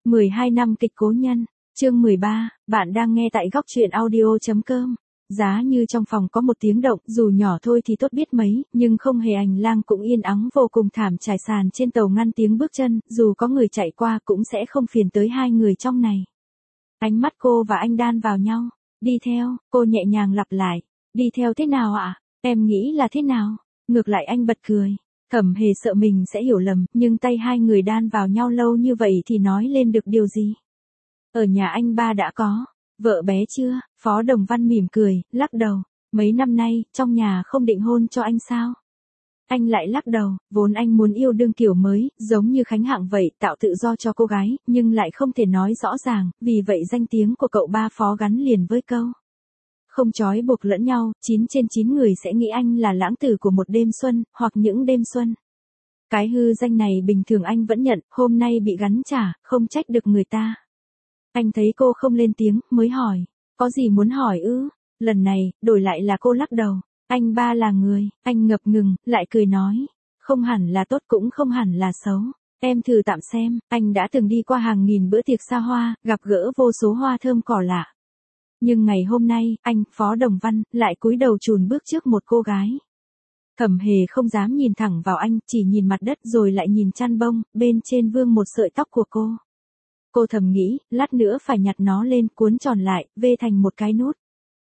12 năm kịch cố nhân, chương 13, bạn đang nghe tại góc truyện audio.com. Giá như trong phòng có một tiếng động, dù nhỏ thôi thì tốt biết mấy, nhưng không hề hành lang cũng yên ắng vô cùng thảm trải sàn trên tàu ngăn tiếng bước chân, dù có người chạy qua cũng sẽ không phiền tới hai người trong này. Ánh mắt cô và anh đan vào nhau. Đi theo, cô nhẹ nhàng lặp lại. Đi theo thế nào ạ? Em nghĩ là thế nào? Ngược lại anh bật cười. Thẩm Hề sợ mình sẽ hiểu lầm, nhưng tay hai người đan vào nhau lâu như vậy thì nói lên được điều gì? Ở nhà anh ba đã có vợ bé chưa? Phó Đồng Văn mỉm cười, lắc đầu. Mấy năm nay, trong nhà không định hôn cho anh sao? Anh lại lắc đầu, vốn anh muốn yêu đương kiểu mới, giống như Khánh Hạng vậy, tạo tự do cho cô gái, nhưng lại không thể nói rõ ràng, vì vậy danh tiếng của cậu ba Phó gắn liền với câu. Không trói buộc lẫn nhau, 9 trên 9 người sẽ nghĩ anh là lãng tử của một đêm xuân, hoặc những đêm xuân. Cái hư danh này bình thường anh vẫn nhận, hôm nay bị gắn trả, không trách được người ta. Anh thấy cô không lên tiếng, mới hỏi, có gì muốn hỏi ư? Lần này, đổi lại là cô lắc đầu. Anh ba là người, anh ngập ngừng, lại cười nói. Không hẳn là tốt cũng không hẳn là xấu. Em thử tạm xem, anh đã từng đi qua hàng nghìn bữa tiệc xa hoa, gặp gỡ vô số hoa thơm cỏ lạ. Nhưng ngày hôm nay, anh, Phó Đồng Văn, lại cúi đầu chùn bước trước một cô gái. Thẩm Hề không dám nhìn thẳng vào anh, chỉ nhìn mặt đất rồi lại nhìn chăn bông, bên trên vương một sợi tóc của cô. Cô thầm nghĩ, lát nữa phải nhặt nó lên, cuốn tròn lại, vê thành một cái nút.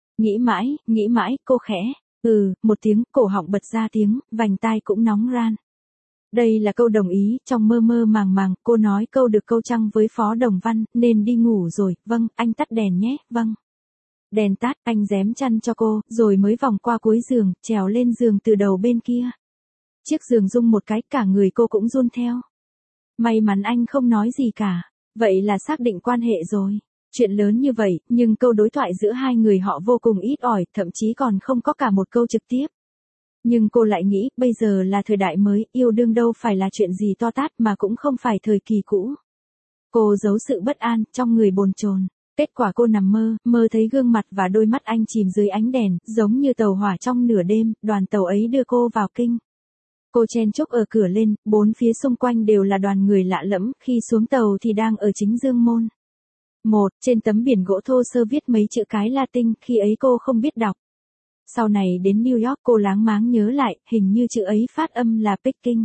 Nghĩ mãi, cô khẽ. Một tiếng, cổ họng bật ra tiếng, vành tai cũng nóng ran. Đây là câu đồng ý, trong mơ mơ màng màng, cô nói câu được câu trăng với Phó Đồng Văn, nên đi ngủ rồi, vâng, anh tắt đèn nhé, vâng. Đèn tắt, anh rém chăn cho cô, rồi mới vòng qua cuối giường, trèo lên giường từ đầu bên kia. Chiếc giường rung một cái, cả người cô cũng run theo. May mắn anh không nói gì cả, vậy là xác định quan hệ rồi. Chuyện lớn như vậy, nhưng câu đối thoại giữa hai người họ vô cùng ít ỏi, thậm chí còn không có cả một câu trực tiếp. Nhưng cô lại nghĩ, bây giờ là thời đại mới, yêu đương đâu phải là chuyện gì to tát mà cũng không phải thời kỳ cũ. Cô giấu sự bất an, trong người bồn chồn. Kết quả cô nằm mơ thấy gương mặt và đôi mắt anh chìm dưới ánh đèn, giống như tàu hỏa trong nửa đêm, đoàn tàu ấy đưa cô vào kinh. Cô chen chúc ở cửa lên, bốn phía xung quanh đều là đoàn người lạ lẫm, khi xuống tàu thì đang ở chính dương môn. Trên tấm biển gỗ thô sơ viết mấy chữ cái Latin, khi ấy cô không biết đọc. Sau này đến New York cô láng máng nhớ lại, hình như chữ ấy phát âm là Peking.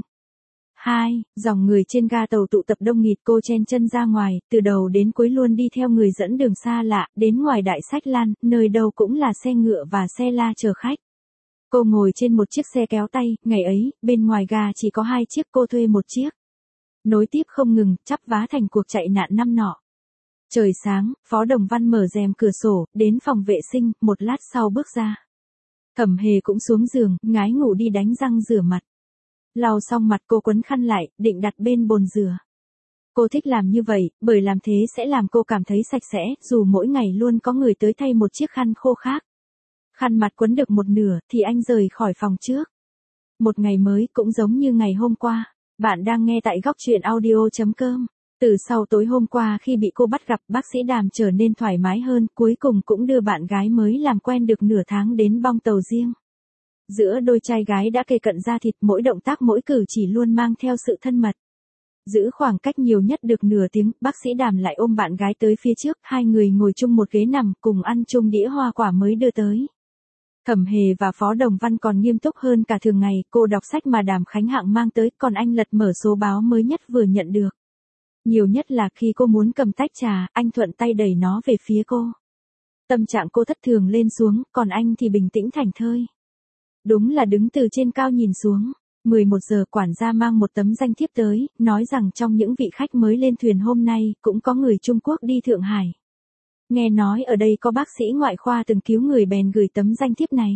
2. Dòng người trên ga tàu tụ tập đông nghịt, cô chen chân ra ngoài, từ đầu đến cuối luôn đi theo người dẫn đường xa lạ, đến ngoài Đại Sách Lan, nơi đâu cũng là xe ngựa và xe la chở khách. Cô ngồi trên một chiếc xe kéo tay, ngày ấy, bên ngoài ga chỉ có 2 chiếc, cô thuê một chiếc. Nối tiếp không ngừng, chắp vá thành cuộc chạy nạn năm nọ. Trời sáng, Phó Đồng Văn mở rèm cửa sổ, đến phòng vệ sinh, một lát sau bước ra. Thẩm Hề cũng xuống giường, ngái ngủ đi đánh răng rửa mặt. Lau xong mặt cô quấn khăn lại, định đặt bên bồn rửa. Cô thích làm như vậy, bởi làm thế sẽ làm cô cảm thấy sạch sẽ, dù mỗi ngày luôn có người tới thay một chiếc khăn khô khác. Khăn mặt quấn được một nửa, thì anh rời khỏi phòng trước. Một ngày mới cũng giống như ngày hôm qua. Bạn đang nghe tại góc truyện audio.com. Từ sau tối hôm qua khi bị cô bắt gặp, bác sĩ Đàm trở nên thoải mái hơn, cuối cùng cũng đưa bạn gái mới làm quen được nửa tháng đến bong tàu riêng. Giữa đôi trai gái đã kề cận da thịt, mỗi động tác mỗi cử chỉ luôn mang theo sự thân mật. Giữ khoảng cách nhiều nhất được nửa tiếng, bác sĩ Đàm lại ôm bạn gái tới phía trước, hai người ngồi chung một ghế nằm, cùng ăn chung đĩa hoa quả mới đưa tới. Thẩm Hề và Phó Đồng Văn còn nghiêm túc hơn cả thường ngày, cô đọc sách mà Đàm Khánh Hạng mang tới, còn anh lật mở số báo mới nhất vừa nhận được. Nhiều nhất là khi cô muốn cầm tách trà, anh thuận tay đẩy nó về phía cô. Tâm trạng cô thất thường lên xuống, còn anh thì bình tĩnh thảnh thơi. Đúng là đứng từ trên cao nhìn xuống. 11 giờ quản gia mang một tấm danh thiếp tới, nói rằng trong những vị khách mới lên thuyền hôm nay, cũng có người Trung Quốc đi Thượng Hải. Nghe nói ở đây có bác sĩ ngoại khoa từng cứu người bèn gửi tấm danh thiếp này.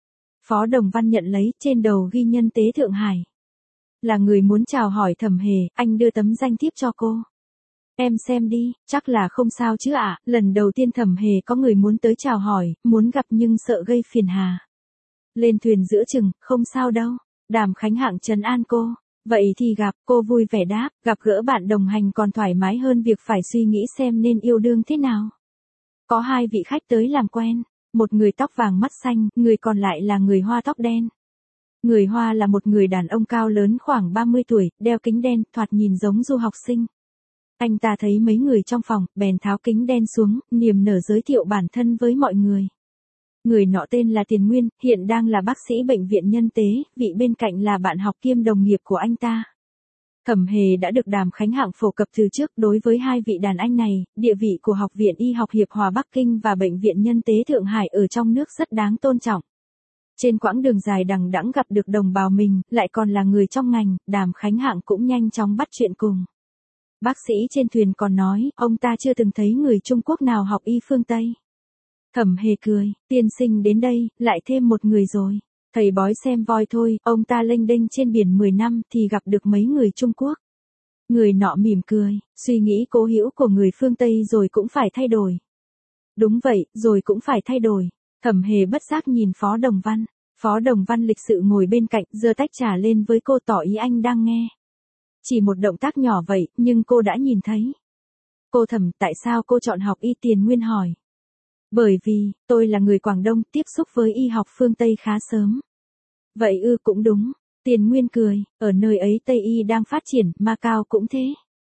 Phó Đồng Văn nhận lấy, trên đầu ghi nhân tế Thượng Hải. Là người muốn chào hỏi Thẩm Hề, anh đưa tấm danh thiếp cho cô. Em xem đi, chắc là không sao chứ ạ, lần đầu tiên Thẩm Hề có người muốn tới chào hỏi, muốn gặp nhưng sợ gây phiền hà. Lên thuyền giữa chừng, không sao đâu. Đàm Khánh Hạng trấn an cô. Vậy thì gặp, cô vui vẻ đáp, gặp gỡ bạn đồng hành còn thoải mái hơn việc phải suy nghĩ xem nên yêu đương thế nào. Có 2 vị khách tới làm quen, một người tóc vàng mắt xanh, người còn lại là người Hoa tóc đen. Người Hoa là một người đàn ông cao lớn khoảng 30 tuổi, đeo kính đen, thoạt nhìn giống du học sinh. Anh ta thấy mấy người trong phòng, bèn tháo kính đen xuống, niềm nở giới thiệu bản thân với mọi người. Người nọ tên là Tiền Nguyên, hiện đang là bác sĩ bệnh viện Nhân Tế, vị bên cạnh là bạn học kiêm đồng nghiệp của anh ta. Thẩm Hề đã được Đàm Khánh Hạng phổ cập từ trước đối với hai vị đàn anh này, địa vị của Học viện Y học Hiệp Hòa Bắc Kinh và Bệnh viện Nhân Tế Thượng Hải ở trong nước rất đáng tôn trọng. Trên quãng đường dài đằng đẵng gặp được đồng bào mình, lại còn là người trong ngành, Đàm Khánh Hạng cũng nhanh chóng bắt chuyện cùng. Bác sĩ trên thuyền còn nói, ông ta chưa từng thấy người Trung Quốc nào học y phương Tây. Thẩm Hề cười, tiên sinh đến đây, lại thêm một người rồi. Thầy bói xem voi thôi, ông ta lênh đênh trên biển 10 năm thì gặp được mấy người Trung Quốc. Người nọ mỉm cười, suy nghĩ cố hữu của người phương Tây rồi cũng phải thay đổi. Đúng vậy, rồi cũng phải thay đổi. Thẩm Hề bất giác nhìn Phó Đồng Văn. Phó Đồng Văn lịch sự ngồi bên cạnh, giơ tách trà lên với cô tỏ ý anh đang nghe. Chỉ một động tác nhỏ vậy, nhưng cô đã nhìn thấy. Cô Thẩm, tại sao cô chọn học y? Tiền Nguyên hỏi. Bởi vì, tôi là người Quảng Đông, tiếp xúc với y học phương Tây khá sớm. Vậy cũng đúng. Tiền Nguyên cười, ở nơi ấy Tây y đang phát triển, Macau cũng thế.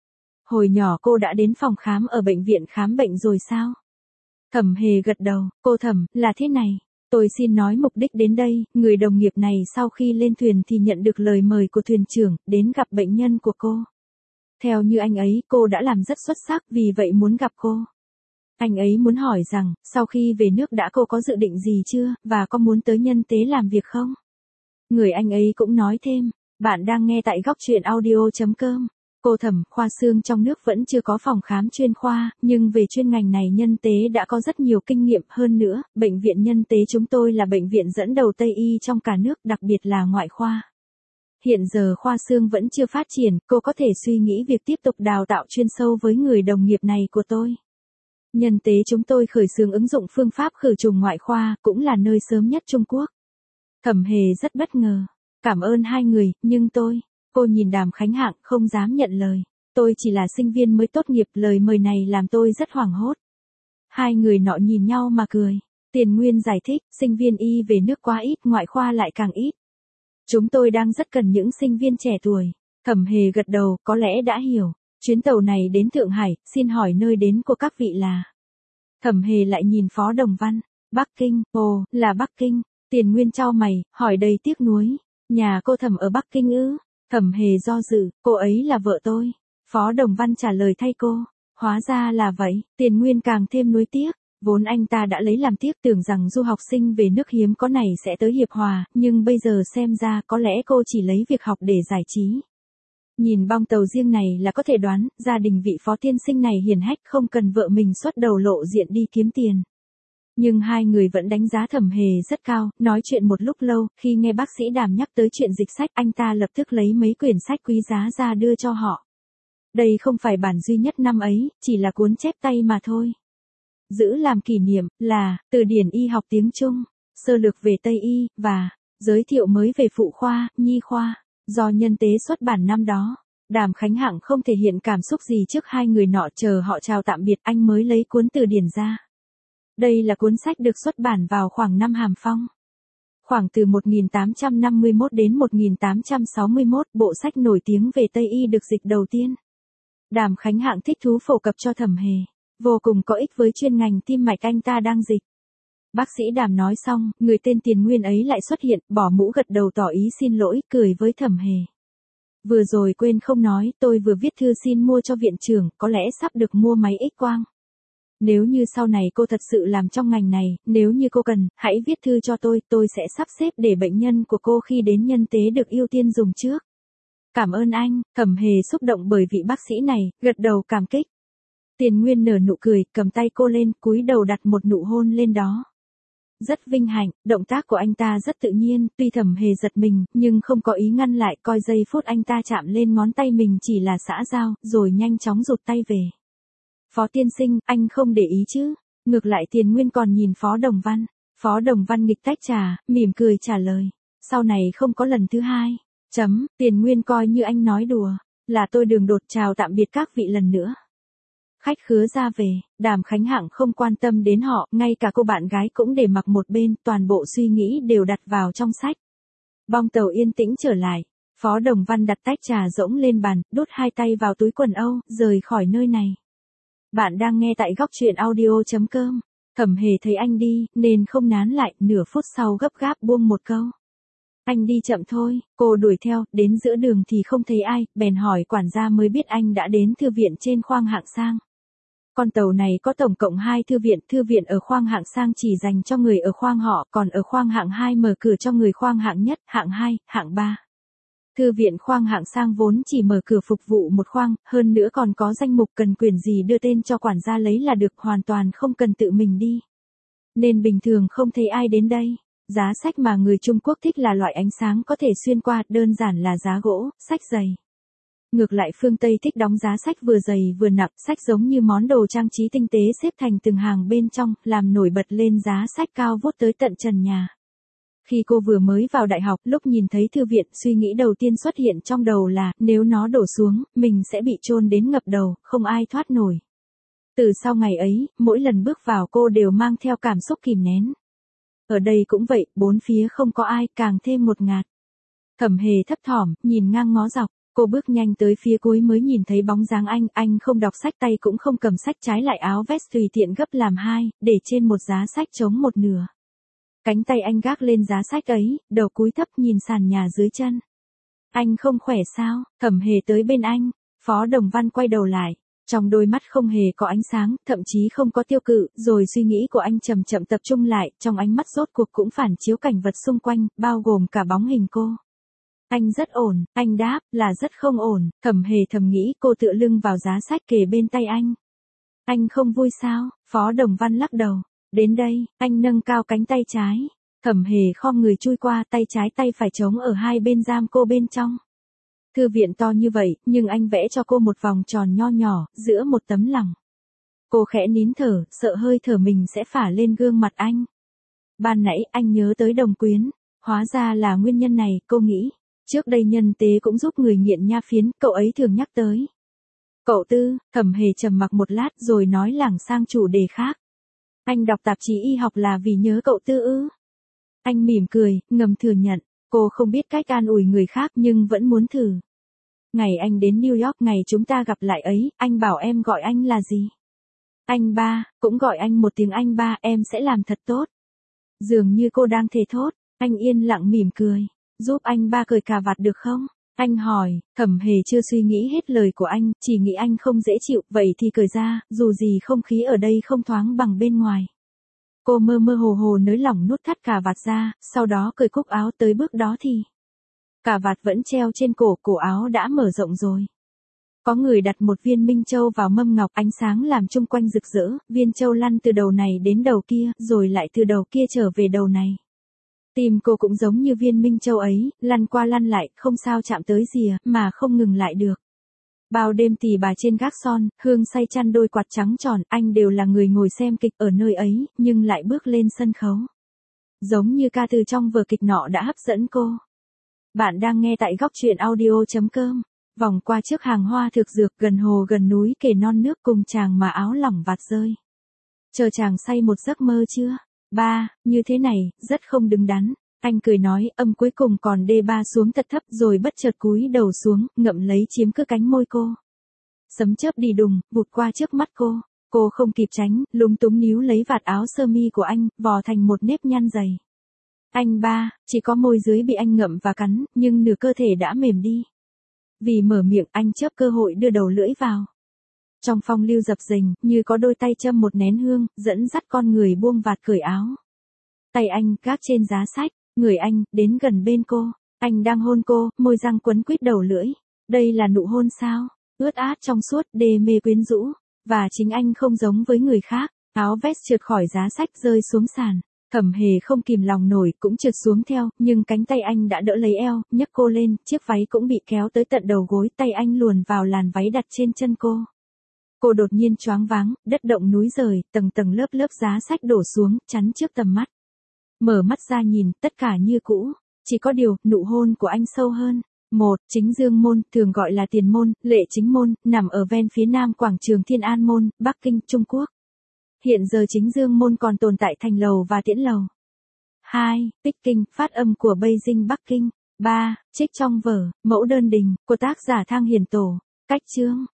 Hồi nhỏ cô đã đến phòng khám ở bệnh viện khám bệnh rồi sao? Thẩm Hề gật đầu, cô Thẩm, là thế này. Tôi xin nói mục đích đến đây, người đồng nghiệp này sau khi lên thuyền thì nhận được lời mời của thuyền trưởng, đến gặp bệnh nhân của cô. Theo như anh ấy, cô đã làm rất xuất sắc, vì vậy muốn gặp cô. Anh ấy muốn hỏi rằng, sau khi về nước cô có dự định gì chưa, và có muốn tới Nhân Tế làm việc không? Người anh ấy cũng nói thêm, bạn đang nghe tại góc truyện audio.com. Cô Thẩm, khoa xương trong nước vẫn chưa có phòng khám chuyên khoa, nhưng về chuyên ngành này Nhân Tế đã có rất nhiều kinh nghiệm hơn nữa. Bệnh viện Nhân Tế chúng tôi là bệnh viện dẫn đầu Tây y trong cả nước, đặc biệt là ngoại khoa. Hiện giờ khoa xương vẫn chưa phát triển, cô có thể suy nghĩ việc tiếp tục đào tạo chuyên sâu với người đồng nghiệp này của tôi. Nhân Tế chúng tôi khởi xướng ứng dụng phương pháp khử trùng ngoại khoa, cũng là nơi sớm nhất Trung Quốc. Thẩm Hề rất bất ngờ. Cảm ơn hai người, nhưng cô nhìn Đàm Khánh Hạng không dám nhận lời. Tôi chỉ là sinh viên mới tốt nghiệp, lời mời này làm tôi rất hoảng hốt. Hai người nọ nhìn nhau mà cười. Tiền Nguyên giải thích, sinh viên y về nước quá ít, ngoại khoa lại càng ít. Chúng tôi đang rất cần những sinh viên trẻ tuổi. Thẩm Hề gật đầu, có lẽ đã hiểu. Chuyến tàu này đến Thượng Hải, xin hỏi nơi đến của các vị là? Thẩm Hề lại nhìn Phó Đồng Văn. Bắc Kinh, ồ, là Bắc Kinh. Tiền Nguyên chau mày, hỏi đầy tiếc nuối. Nhà cô Thẩm ở Bắc Kinh ư? Thẩm Hề do dự, cô ấy là vợ tôi. Phó Đồng Văn trả lời thay cô. Hóa ra là vậy, Tiền Nguyên càng thêm nuối tiếc. Vốn anh ta đã lấy làm tiếc, tưởng rằng du học sinh về nước hiếm có này sẽ tới Hiệp Hòa, nhưng bây giờ xem ra có lẽ cô chỉ lấy việc học để giải trí. Nhìn bong tàu riêng này là có thể đoán, gia đình vị Phó tiên sinh này hiền hách, không cần vợ mình xuất đầu lộ diện đi kiếm tiền. Nhưng hai người vẫn đánh giá Thẩm Hề rất cao, nói chuyện một lúc lâu, khi nghe bác sĩ Đàm nhắc tới chuyện dịch sách, anh ta lập tức lấy mấy quyển sách quý giá ra đưa cho họ. Đây không phải bản duy nhất năm ấy, chỉ là cuốn chép tay mà thôi. Giữ làm kỷ niệm, là, từ điển y học tiếng Trung, sơ lược về Tây y, và, giới thiệu mới về phụ khoa, nhi khoa, do Nhân Tế xuất bản năm đó. Đàm Khánh Hạng không thể hiện cảm xúc gì trước hai người nọ, chờ họ chào tạm biệt anh mới lấy cuốn từ điển ra. Đây là cuốn sách được xuất bản vào khoảng năm Hàm Phong. Khoảng từ 1851 đến 1861, bộ sách nổi tiếng về Tây y được dịch đầu tiên. Đàm Khánh Hạng thích thú phổ cập cho Thẩm Hề, vô cùng có ích với chuyên ngành tim mạch anh ta đang dịch. Bác sĩ Đàm nói xong, người tên Tiền Nguyên ấy lại xuất hiện, bỏ mũ gật đầu tỏ ý xin lỗi, cười với Thẩm Hề. Vừa rồi quên không nói, tôi vừa viết thư xin mua cho viện trưởng, có lẽ sắp được mua máy X-quang. Nếu như sau này cô thật sự làm trong ngành này, nếu như cô cần, hãy viết thư cho tôi sẽ sắp xếp để bệnh nhân của cô khi đến Nhân Tế được ưu tiên dùng trước. Cảm ơn anh. Thẩm Hề xúc động bởi vị bác sĩ này, gật đầu cảm kích. Tiền Nguyên nở nụ cười, cầm tay cô lên, cúi đầu đặt một nụ hôn lên đó. Rất vinh hạnh, động tác của anh ta rất tự nhiên, tuy Thẩm Hề giật mình, nhưng không có ý ngăn lại, coi giây phút anh ta chạm lên ngón tay mình chỉ là xã giao, rồi nhanh chóng rụt tay về. Phó tiên sinh, anh không để ý chứ? Ngược lại Tiền Nguyên còn nhìn Phó Đồng Văn. Phó Đồng Văn nghịch tách trà, mỉm cười trả lời. Sau này không có lần thứ hai. Tiền Nguyên coi như anh nói đùa. Là tôi đường đột chào tạm biệt các vị lần nữa. Khách khứa ra về, Đàm Khánh Hạng không quan tâm đến họ, ngay cả cô bạn gái cũng để mặc một bên, toàn bộ suy nghĩ đều đặt vào trong sách. Bong tàu yên tĩnh trở lại. Phó Đồng Văn đặt tách trà rỗng lên bàn, đút hai tay vào túi quần âu, rời khỏi nơi này. Bạn đang nghe tại góc truyện audio.com. Thẩm Hề thấy anh đi, nên không nán lại, nửa phút sau gấp gáp buông một câu. Anh đi chậm thôi, cô đuổi theo, đến giữa đường thì không thấy ai, bèn hỏi quản gia mới biết anh đã đến thư viện trên khoang hạng sang. Con tàu này có tổng cộng 2 thư viện ở khoang hạng sang chỉ dành cho người ở khoang họ, còn ở khoang hạng 2 mở cửa cho người khoang hạng nhất, hạng 2, hạng 3. Thư viện khoang hạng sang vốn chỉ mở cửa phục vụ một khoang, hơn nữa còn có danh mục cần quyền gì đưa tên cho quản gia lấy là được, hoàn toàn không cần tự mình đi. Nên bình thường không thấy ai đến đây. Giá sách mà người Trung Quốc thích là loại ánh sáng có thể xuyên qua, đơn giản là giá gỗ, sách dày. Ngược lại phương Tây thích đóng giá sách vừa dày vừa nặng, sách giống như món đồ trang trí tinh tế xếp thành từng hàng bên trong, làm nổi bật lên giá sách cao vút tới tận trần nhà. Khi cô vừa mới vào đại học, lúc nhìn thấy thư viện, suy nghĩ đầu tiên xuất hiện trong đầu là, nếu nó đổ xuống, mình sẽ bị chôn đến ngập đầu, không ai thoát nổi. Từ sau ngày ấy, mỗi lần bước vào cô đều mang theo cảm xúc kìm nén. Ở đây cũng vậy, bốn phía không có ai, càng thêm một ngạt. Thẩm Hề thấp thỏm, nhìn ngang ngó dọc, cô bước nhanh tới phía cuối mới nhìn thấy bóng dáng anh không đọc sách, tay cũng không cầm sách, trái lại áo vest tùy tiện gấp làm hai, để trên một giá sách trống một nửa. Cánh tay anh gác lên giá sách ấy, đầu cúi thấp nhìn sàn nhà dưới chân. Anh không khỏe sao? Thẩm Hề tới bên anh, Phó Đồng Văn quay đầu lại. Trong đôi mắt không hề có ánh sáng, thậm chí không có tiêu cự, rồi suy nghĩ của anh chậm chậm tập trung lại, trong ánh mắt rốt cuộc cũng phản chiếu cảnh vật xung quanh, bao gồm cả bóng hình cô. Anh rất ổn, anh đáp, là rất không ổn, Thẩm Hề thầm nghĩ, cô tựa lưng vào giá sách kề bên tay anh. Anh không vui sao? Phó Đồng Văn lắc đầu. Đến đây, anh nâng cao cánh tay trái. Thẩm Hề khom người chui qua, tay trái tay phải trống ở hai bên giam cô bên trong. Thư viện to như vậy, nhưng anh vẽ cho cô một vòng tròn nho nhỏ, giữa một tấm lòng. Cô khẽ nín thở, sợ hơi thở mình sẽ phả lên gương mặt anh. Ban nãy anh nhớ tới Đồng Quyến, hóa ra là nguyên nhân này, cô nghĩ. Trước đây nhân tế cũng giúp người nghiện nha phiến, cậu ấy thường nhắc tới. Cậu Tư, Thẩm Hề trầm mặc một lát rồi nói lảng sang chủ đề khác. Anh đọc tạp chí y học là vì nhớ cậu Tư ư? Anh mỉm cười, ngầm thừa nhận, cô không biết cách an ủi người khác nhưng vẫn muốn thử. Ngày anh đến New York, ngày chúng ta gặp lại ấy, anh bảo em gọi anh là gì? Anh ba, cũng gọi anh một tiếng anh ba, em sẽ làm thật tốt. Dường như cô đang thề thốt, anh yên lặng mỉm cười, giúp anh ba cởi cà vạt được không? Anh hỏi, Thẩm Hề chưa suy nghĩ hết lời của anh, chỉ nghĩ anh không dễ chịu, vậy thì cởi ra, dù gì không khí ở đây không thoáng bằng bên ngoài. Cô mơ mơ hồ hồ nới lỏng nút thắt cà vạt ra, sau đó cởi cúc áo, tới bước đó thì cà vạt vẫn treo trên cổ, cổ áo đã mở rộng rồi. Có người đặt một viên minh châu vào mâm ngọc, ánh sáng làm chung quanh rực rỡ, viên châu lăn từ đầu này đến đầu kia, rồi lại từ đầu kia trở về đầu này. Tim cô cũng giống như viên minh châu ấy, lăn qua lăn lại, không sao chạm tới rìa, mà không ngừng lại được. Bao đêm tì bà trên gác son, Hương say chăn đôi quạt trắng tròn, anh đều là người ngồi xem kịch ở nơi ấy, nhưng lại bước lên sân khấu. Giống như ca từ trong vở kịch nọ đã hấp dẫn cô. Bạn đang nghe tại góc truyện audio.com. Vòng qua trước hàng hoa thực dược, gần hồ gần núi kề non nước, cùng chàng mà áo lỏng vạt rơi. Chờ chàng say một giấc mơ chưa? Ba, như thế này, rất không đứng đắn. Anh cười nói, âm cuối cùng còn đê ba xuống thật thấp, rồi bất chợt cúi đầu xuống, ngậm lấy chiếm cứ cánh môi cô. Sấm chớp đi đùng, vụt qua trước mắt cô. Cô không kịp tránh, lúng túng níu lấy vạt áo sơ mi của anh, vò thành một nếp nhăn dày. Anh ba, chỉ có môi dưới bị anh ngậm và cắn, nhưng nửa cơ thể đã mềm đi. Vì mở miệng, anh chớp cơ hội đưa đầu lưỡi vào. Trong phong lưu dập dềnh, như có đôi tay châm một nén hương, dẫn dắt con người buông vạt cởi áo. Tay anh gác trên giá sách, người anh đến gần bên cô. Anh đang hôn cô, môi răng quấn quýt đầu lưỡi. Đây là nụ hôn sao? Ướt át trong suốt, đê mê quyến rũ. Và chính anh không giống với người khác. Áo vest trượt khỏi giá sách rơi xuống sàn. Thẩm Hề không kìm lòng nổi, cũng trượt xuống theo, nhưng cánh tay anh đã đỡ lấy eo, nhấc cô lên, chiếc váy cũng bị kéo tới tận đầu gối, tay anh luồn vào làn váy đặt trên chân cô. Cô đột nhiên choáng váng, đất động núi rời, tầng tầng lớp lớp giá sách đổ xuống, chắn trước tầm mắt. Mở mắt ra nhìn, tất cả như cũ, chỉ có điều, nụ hôn của anh sâu hơn. Một, Chính Dương Môn, thường gọi là Tiền Môn, Lệ Chính Môn, nằm ở ven phía nam quảng trường Thiên An Môn, Bắc Kinh, Trung Quốc. Hiện giờ Chính Dương Môn còn tồn tại thành lầu và tiễn lầu. 2. Bắc Kinh, phát âm của Beijing Bắc Kinh. 3. Trích trong vở Mẫu đơn đình của tác giả Thang Hiền Tổ. Cách chương